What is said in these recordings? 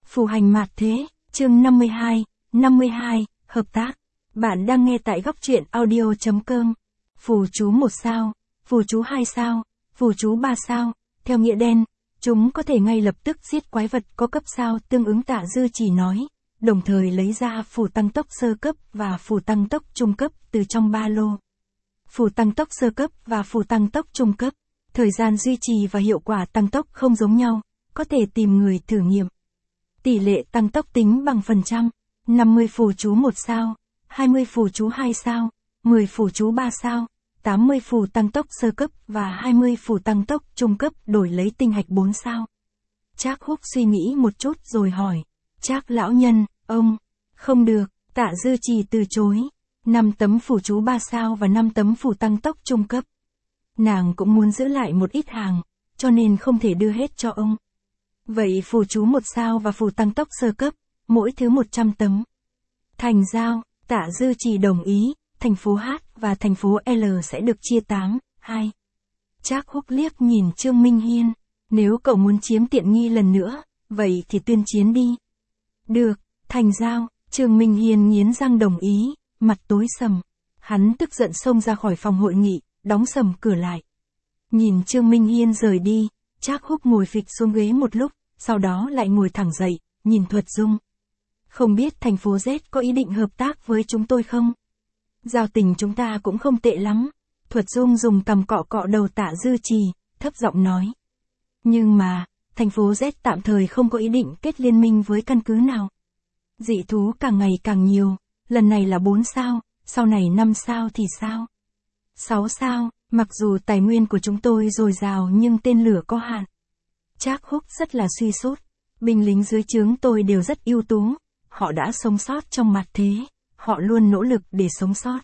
Phù hành mạt thế, chương 52, hợp tác. Bạn đang nghe tại góc truyện audio.com. Phù chú 1 sao, phù chú 2 sao, phù chú 3 sao, theo nghĩa đen, chúng có thể ngay lập tức giết quái vật có cấp sao tương ứng. Tạ Dư Chỉ nói, đồng thời lấy ra phù tăng tốc sơ cấp và phù tăng tốc trung cấp từ trong ba lô. Phù tăng tốc sơ cấp và phù tăng tốc trung cấp, thời gian duy trì và hiệu quả tăng tốc không giống nhau, có thể tìm người thử nghiệm. Tỷ lệ tăng tốc tính bằng phần trăm, 50 phù chú 1 sao, 20 phù chú 2 sao, 10 phù chú 3 sao, 80 phù tăng tốc sơ cấp và 20 phù tăng tốc trung cấp đổi lấy tinh hạch 4 sao. Trác Húc suy nghĩ một chút rồi hỏi, Trác lão nhân, ông, không được, Tạ Dư Trì từ chối, 5 tấm phù chú 3 sao và 5 tấm phù tăng tốc trung cấp. Nàng cũng muốn giữ lại một ít hàng, cho nên không thể đưa hết cho ông. Vậy phù chú 1 sao và phù tăng tốc sơ cấp, mỗi thứ 100 tấm. Thành giao, Tạ Dư Chỉ đồng ý, thành phố H và thành phố L sẽ được chia 2. Trác Húc liếc nhìn Trương Minh Hiên, nếu cậu muốn chiếm tiện nghi lần nữa, vậy thì tuyên chiến đi. Được, thành giao, Trương Minh Hiên nghiến răng đồng ý, mặt tối sầm. Hắn tức giận xông ra khỏi phòng hội nghị, đóng sầm cửa lại. Nhìn Trương Minh Hiên rời đi, Trác Húc ngồi phịch xuống ghế một lúc, sau đó lại ngồi thẳng dậy, nhìn Thuật Dung. Không biết thành phố Z có ý định hợp tác với chúng tôi không? Giao tình chúng ta cũng không tệ lắm. Thuật Dung dùng cằm cọ cọ đầu Tạ Dư Trì, thấp giọng nói. Nhưng mà, thành phố Z tạm thời không có ý định kết liên minh với căn cứ nào. Dị thú càng ngày càng nhiều, lần này là 4 sao, sau này 5 sao thì sao? 6 sao, mặc dù tài nguyên của chúng tôi dồi dào nhưng tên lửa có hạn. Trác Húc rất là suy sút, binh lính dưới trướng tôi đều rất ưu tú, họ đã sống sót trong mặt thế, họ luôn nỗ lực để sống sót.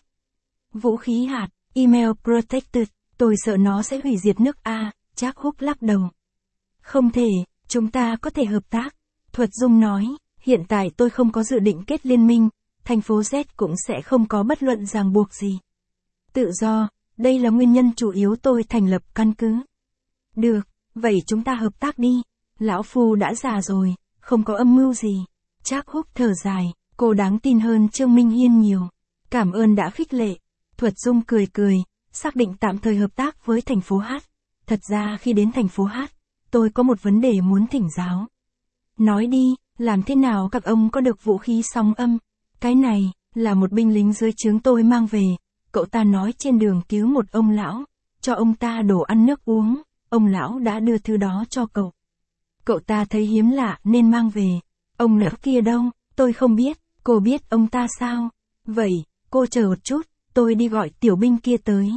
Vũ khí hạt, email protected, tôi sợ nó sẽ hủy diệt nước A, Trác Húc lắc đầu. Không thể, chúng ta có thể hợp tác, Thuật Dung nói, hiện tại tôi không có dự định kết liên minh, thành phố Z cũng sẽ không có bất luận ràng buộc gì. Tự do, đây là nguyên nhân chủ yếu tôi thành lập căn cứ. Được, vậy chúng ta hợp tác đi, lão phu đã già rồi, không có âm mưu gì. Trác Húc thở dài, cô đáng tin hơn Trương Minh Hiên nhiều. Cảm ơn đã khích lệ. Thuật Dung cười cười, xác định tạm thời hợp tác với thành phố H. Thật ra khi đến thành phố H, tôi có một vấn đề muốn thỉnh giáo. Nói đi, làm thế nào các ông có được vũ khí sóng âm? Cái này, là một binh lính dưới trướng tôi mang về. Cậu ta nói trên đường cứu một ông lão, cho ông ta đồ ăn nước uống, ông lão đã đưa thứ đó cho cậu. Cậu ta thấy hiếm lạ nên mang về. Ông lão kia đâu, tôi không biết, cô biết ông ta sao? Vậy, cô chờ một chút, tôi đi gọi tiểu binh kia tới.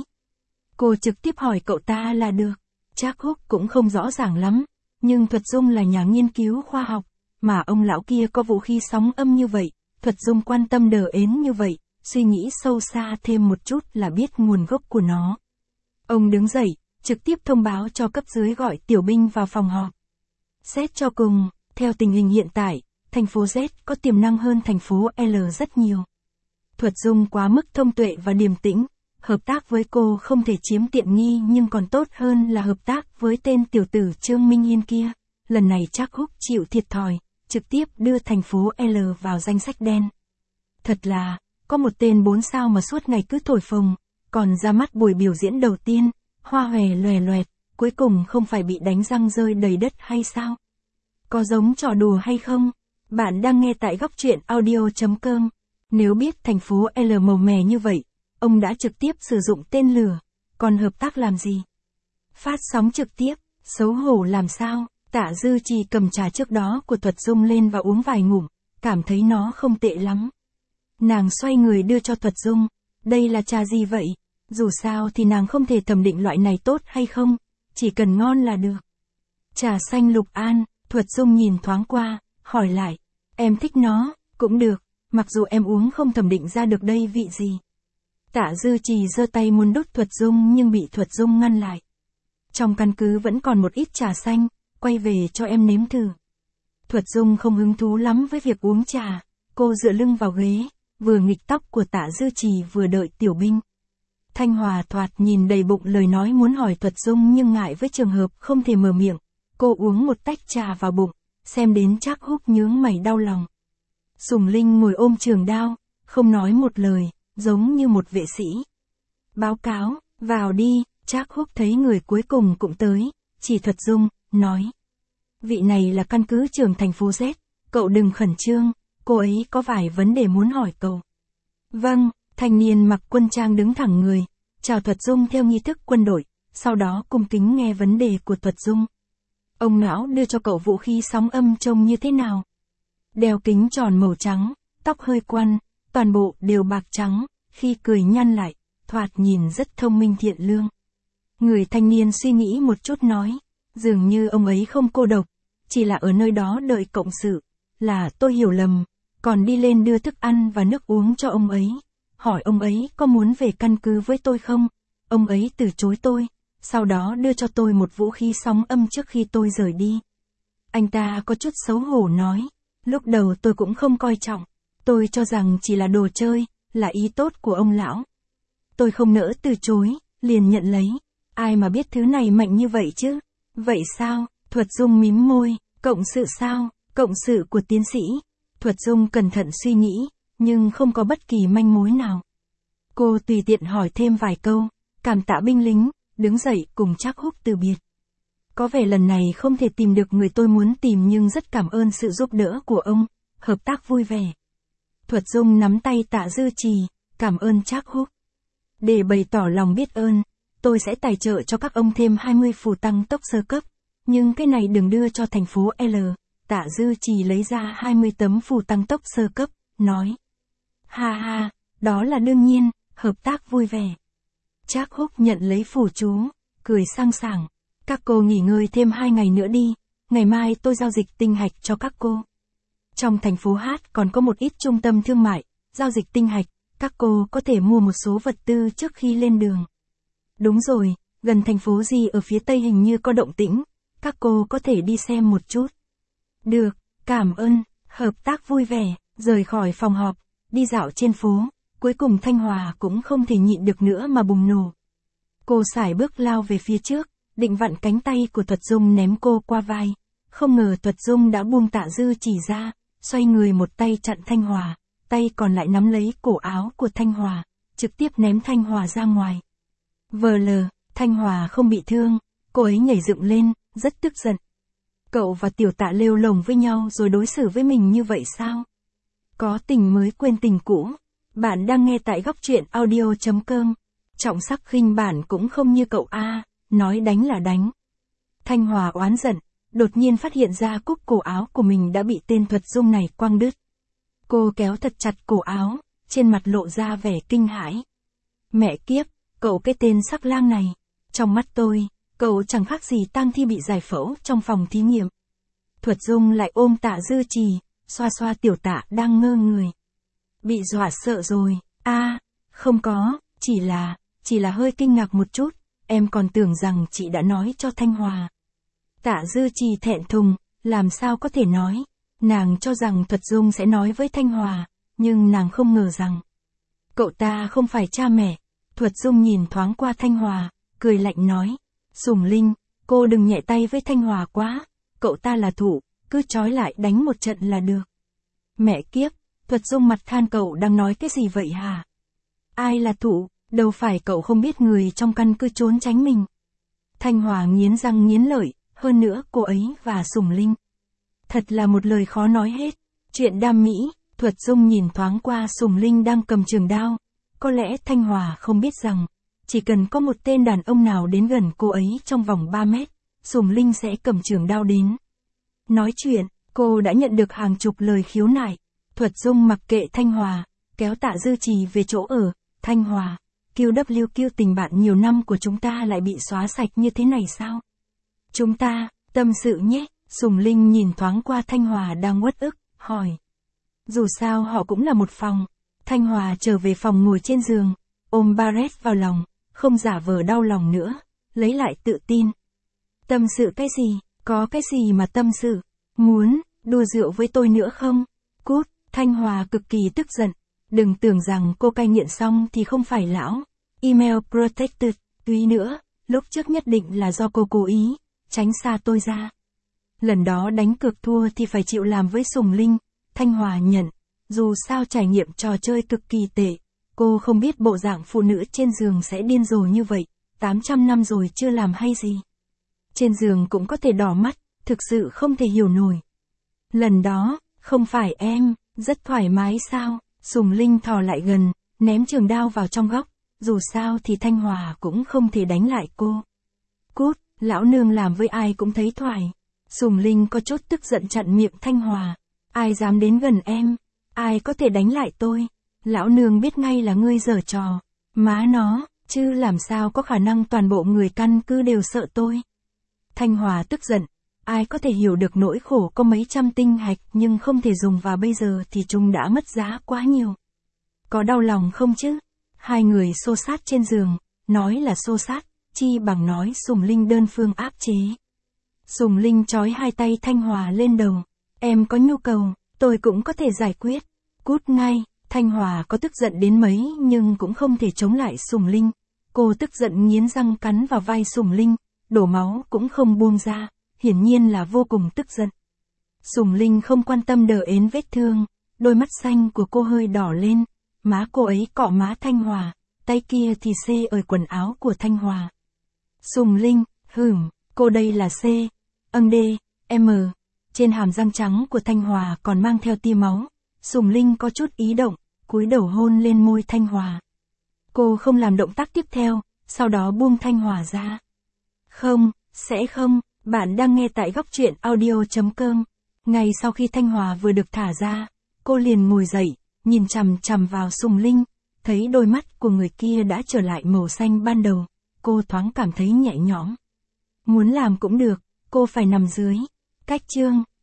Cô trực tiếp hỏi cậu ta là được. Trác Húc cũng không rõ ràng lắm, nhưng Thuật Dung là nhà nghiên cứu khoa học, mà ông lão kia có vũ khí sóng âm như vậy, Thuật Dung quan tâm đờ ến như vậy, suy nghĩ sâu xa thêm một chút là biết nguồn gốc của nó. Ông đứng dậy, trực tiếp thông báo cho cấp dưới gọi tiểu binh vào phòng họp. Xét cho cùng, theo tình hình hiện tại, thành phố Z có tiềm năng hơn thành phố L rất nhiều. Thuật Dung quá mức thông tuệ và điềm tĩnh, hợp tác với cô không thể chiếm tiện nghi nhưng còn tốt hơn là hợp tác với tên tiểu tử Trương Minh Hiên kia. Lần này Trác Húc chịu thiệt thòi, trực tiếp đưa thành phố L vào danh sách đen. Thật là, có một tên 4 sao mà suốt ngày cứ thổi phồng, còn ra mắt buổi biểu diễn đầu tiên, hoa hòe loè loẹt, cuối cùng không phải bị đánh răng rơi đầy đất hay sao? Có giống trò đùa hay không? Bạn đang nghe tại góc truyện audio.com. Nếu biết thành phố L màu mè như vậy, ông đã trực tiếp sử dụng tên lửa, còn hợp tác làm gì? Phát sóng trực tiếp, xấu hổ làm sao? Tạ Dư Trì cầm trà trước đó của Thuật Dung lên và uống vài ngụm, cảm thấy nó không tệ lắm. Nàng xoay người đưa cho Thuật Dung, đây là trà gì vậy? Dù sao thì nàng không thể thẩm định loại này tốt hay không, chỉ cần ngon là được. Trà xanh Lục An, Thuật Dung nhìn thoáng qua, hỏi lại, em thích nó, cũng được, mặc dù em uống không thẩm định ra được đây vị gì. Tạ Dư Trì giơ tay muốn đút Thuật Dung nhưng bị Thuật Dung ngăn lại. Trong căn cứ vẫn còn một ít trà xanh, quay về cho em nếm thử. Thuật Dung không hứng thú lắm với việc uống trà, cô dựa lưng vào ghế, vừa nghịch tóc của Tạ Dư Trì vừa đợi tiểu binh. Thanh Hòa thoạt nhìn đầy bụng lời nói muốn hỏi Thuật Dung nhưng ngại với trường hợp không thể mở miệng, cô uống một tách trà vào bụng, xem đến Trác Húc nhướng mày đau lòng. Sùng Linh ngồi ôm trường đao, không nói một lời, giống như một vệ sĩ. Báo cáo, vào đi, Trác Húc thấy người cuối cùng cũng tới, chỉ Thuật Dung, nói. Vị này là căn cứ trưởng thành phố Z, cậu đừng khẩn trương, cô ấy có vài vấn đề muốn hỏi cậu. Vâng, thanh niên mặc quân trang đứng thẳng người, chào Thuật Dung theo nghi thức quân đội, sau đó cung kính nghe vấn đề của Thuật Dung. Ông lão đưa cho cậu vũ khí sóng âm trông như thế nào? Đeo kính tròn màu trắng, tóc hơi quăn, toàn bộ đều bạc trắng, khi cười nhăn lại, thoạt nhìn rất thông minh thiện lương. Người thanh niên suy nghĩ một chút nói, dường như ông ấy không cô độc, chỉ là ở nơi đó đợi cộng sự, là tôi hiểu lầm, còn đi lên đưa thức ăn và nước uống cho ông ấy, hỏi ông ấy có muốn về căn cứ với tôi không, ông ấy từ chối tôi, sau đó đưa cho tôi một vũ khí sóng âm trước khi tôi rời đi. Anh ta có chút xấu hổ nói, lúc đầu tôi cũng không coi trọng, tôi cho rằng chỉ là đồ chơi, là ý tốt của ông lão. Tôi không nỡ từ chối, liền nhận lấy, ai mà biết thứ này mạnh như vậy chứ, vậy sao, Thuật Dung mím môi, cộng sự sao, cộng sự của tiến sĩ. Thuật Dung cẩn thận suy nghĩ, nhưng không có bất kỳ manh mối nào. Cô tùy tiện hỏi thêm vài câu, cảm tạ binh lính, đứng dậy cùng Trác Húc từ biệt. Có vẻ lần này không thể tìm được người tôi muốn tìm nhưng rất cảm ơn sự giúp đỡ của ông, hợp tác vui vẻ. Thuật Dung nắm tay Tạ Dư Trì, cảm ơn Trác Húc. Để bày tỏ lòng biết ơn, tôi sẽ tài trợ cho các ông thêm 20 phù tăng tốc sơ cấp, nhưng cái này đừng đưa cho thành phố L. Tạ Dư Trì lấy ra 20 tấm phù tăng tốc sơ cấp, nói. Ha ha, đó là đương nhiên, hợp tác vui vẻ. Trác Húc nhận lấy phù chú, cười sang sảng. Các cô nghỉ ngơi thêm 2 ngày nữa đi, ngày mai tôi giao dịch tinh hạch cho các cô. Trong thành phố H còn có một ít trung tâm thương mại, giao dịch tinh hạch, các cô có thể mua một số vật tư trước khi lên đường. Đúng rồi, gần thành phố gì ở phía Tây hình như có động tĩnh, các cô có thể đi xem một chút. Được, cảm ơn, hợp tác vui vẻ, rời khỏi phòng họp, đi dạo trên phố, cuối cùng Thanh Hòa cũng không thể nhịn được nữa mà bùng nổ. Cô sải bước lao về phía trước, định vặn cánh tay của Thuật Dung ném cô qua vai, không ngờ Thuật Dung đã buông Tạ Dư Chỉ ra, xoay người một tay chặn Thanh Hòa, tay còn lại nắm lấy cổ áo của Thanh Hòa, trực tiếp ném Thanh Hòa ra ngoài. VL, Thanh Hòa không bị thương, cô ấy nhảy dựng lên, rất tức giận. Cậu và Tiểu Tạ lêu lồng với nhau rồi đối xử với mình như vậy sao? Có tình mới quên tình cũ. Bạn đang nghe tại góc truyện audio.com. Trọng Sắc Khinh bản cũng không như cậu a, nói đánh là đánh. Thanh Hòa oán giận, đột nhiên phát hiện ra cúc cổ áo của mình đã bị tên Thuật Dung này quăng đứt. Cô kéo thật chặt cổ áo, trên mặt lộ ra vẻ kinh hãi. Mẹ kiếp, cậu cái tên sắc lang này, trong mắt tôi, cậu chẳng khác gì tang thi bị giải phẫu trong phòng thí nghiệm. Thuật Dung lại ôm Tạ Dư Trì, xoa xoa Tiểu Tạ đang ngơ người. Bị dọa sợ rồi, không có, chỉ là hơi kinh ngạc một chút, em còn tưởng rằng chị đã nói cho Thanh Hòa. Tạ Dư Trì thẹn thùng, làm sao có thể nói, nàng cho rằng Thuật Dung sẽ nói với Thanh Hòa, nhưng nàng không ngờ rằng. Cậu ta không phải cha mẹ. Thuật Dung nhìn thoáng qua Thanh Hòa, cười lạnh nói, Sùng Linh, cô đừng nhẹ tay với Thanh Hòa quá, cậu ta là thủ, cứ trói lại đánh một trận là được. Mẹ kiếp, Thuật Dung mặt than cậu đang nói cái gì vậy hả? Ai là thủ, đâu phải cậu không biết người trong căn cứ trốn tránh mình. Thanh Hòa nghiến răng nghiến lợi, hơn nữa cô ấy và Sùng Linh. Thật là một lời khó nói hết. Chuyện đam mỹ, Thuật Dung nhìn thoáng qua Sùng Linh đang cầm trường đao. Có lẽ Thanh Hòa không biết rằng, chỉ cần có một tên đàn ông nào đến gần cô ấy trong vòng 3 mét, Sùng Linh sẽ cầm trường đao đến. Nói chuyện, cô đã nhận được hàng chục lời khiếu nại. Thuật Dung mặc kệ Thanh Hòa, kéo Tạ Dư Trì về chỗ ở. Thanh Hòa, QWQ tình bạn nhiều năm của chúng ta lại bị xóa sạch như thế này sao? Chúng ta, tâm sự nhé. Sùng Linh nhìn thoáng qua Thanh Hòa đang uất ức, hỏi. Dù sao họ cũng là một phòng. Thanh Hòa trở về phòng ngồi trên giường, ôm Barrett vào lòng, không giả vờ đau lòng nữa, lấy lại tự tin. Tâm sự cái gì, có cái gì mà tâm sự, muốn, đùa rượu với tôi nữa không? Cút, Thanh Hòa cực kỳ tức giận, đừng tưởng rằng cô cai nghiện xong thì không phải lão. Email protected, tuy nữa, lúc trước nhất định là do cô cố ý, tránh xa tôi ra. Lần đó đánh cược thua thì phải chịu làm với Sùng Linh, Thanh Hòa nhận. Dù sao trải nghiệm trò chơi cực kỳ tệ, cô không biết bộ dạng phụ nữ trên giường sẽ điên rồ như vậy, 800 năm rồi chưa làm hay gì. Trên giường cũng có thể đỏ mắt, thực sự không thể hiểu nổi. Lần đó, không phải em, rất thoải mái sao, Sùng Linh thò lại gần, ném trường đao vào trong góc, dù sao thì Thanh Hòa cũng không thể đánh lại cô. Cút, lão nương làm với ai cũng thấy thoải. Sùng Linh có chút tức giận chặn miệng Thanh Hòa. Ai dám đến gần em, ai có thể đánh lại tôi. Lão nương biết ngay là ngươi giở trò. Má nó, chứ làm sao có khả năng toàn bộ người căn cứ đều sợ tôi. Thanh Hòa tức giận. Ai có thể hiểu được nỗi khổ có mấy trăm tinh hạch nhưng không thể dùng vào bây giờ thì chúng đã mất giá quá nhiều. Có đau lòng không chứ? Hai người xô sát trên giường, nói là xô sát, chi bằng nói Sùng Linh đơn phương áp chế. Sùng Linh trói hai tay Thanh Hòa lên đầu. Em có nhu cầu, tôi cũng có thể giải quyết. Cút ngay, Thanh Hòa có tức giận đến mấy nhưng cũng không thể chống lại Sùng Linh. Cô tức giận nghiến răng cắn vào vai Sùng Linh, đổ máu cũng không buông ra, hiển nhiên là vô cùng tức giận. Sùng Linh không quan tâm đờ ến vết thương, đôi mắt xanh của cô hơi đỏ lên, má cô ấy cọ má Thanh Hòa, tay kia thì xê ở quần áo của Thanh Hòa. Sùng Linh, cô đây là C, D, M. Trên hàm răng trắng của Thanh Hòa còn mang theo tia máu. Sùng Linh có chút ý động, cúi đầu hôn lên môi Thanh Hòa. Cô không làm động tác tiếp theo, sau đó buông Thanh Hòa ra. Không, sẽ không, bạn đang nghe tại góc truyện audio.com. Ngay sau khi Thanh Hòa vừa được thả ra, cô liền ngồi dậy, nhìn chằm chằm vào Sùng Linh, thấy đôi mắt của người kia đã trở lại màu xanh ban đầu, cô thoáng cảm thấy nhẹ nhõm. Muốn làm cũng được, cô phải nằm dưới. Cách chương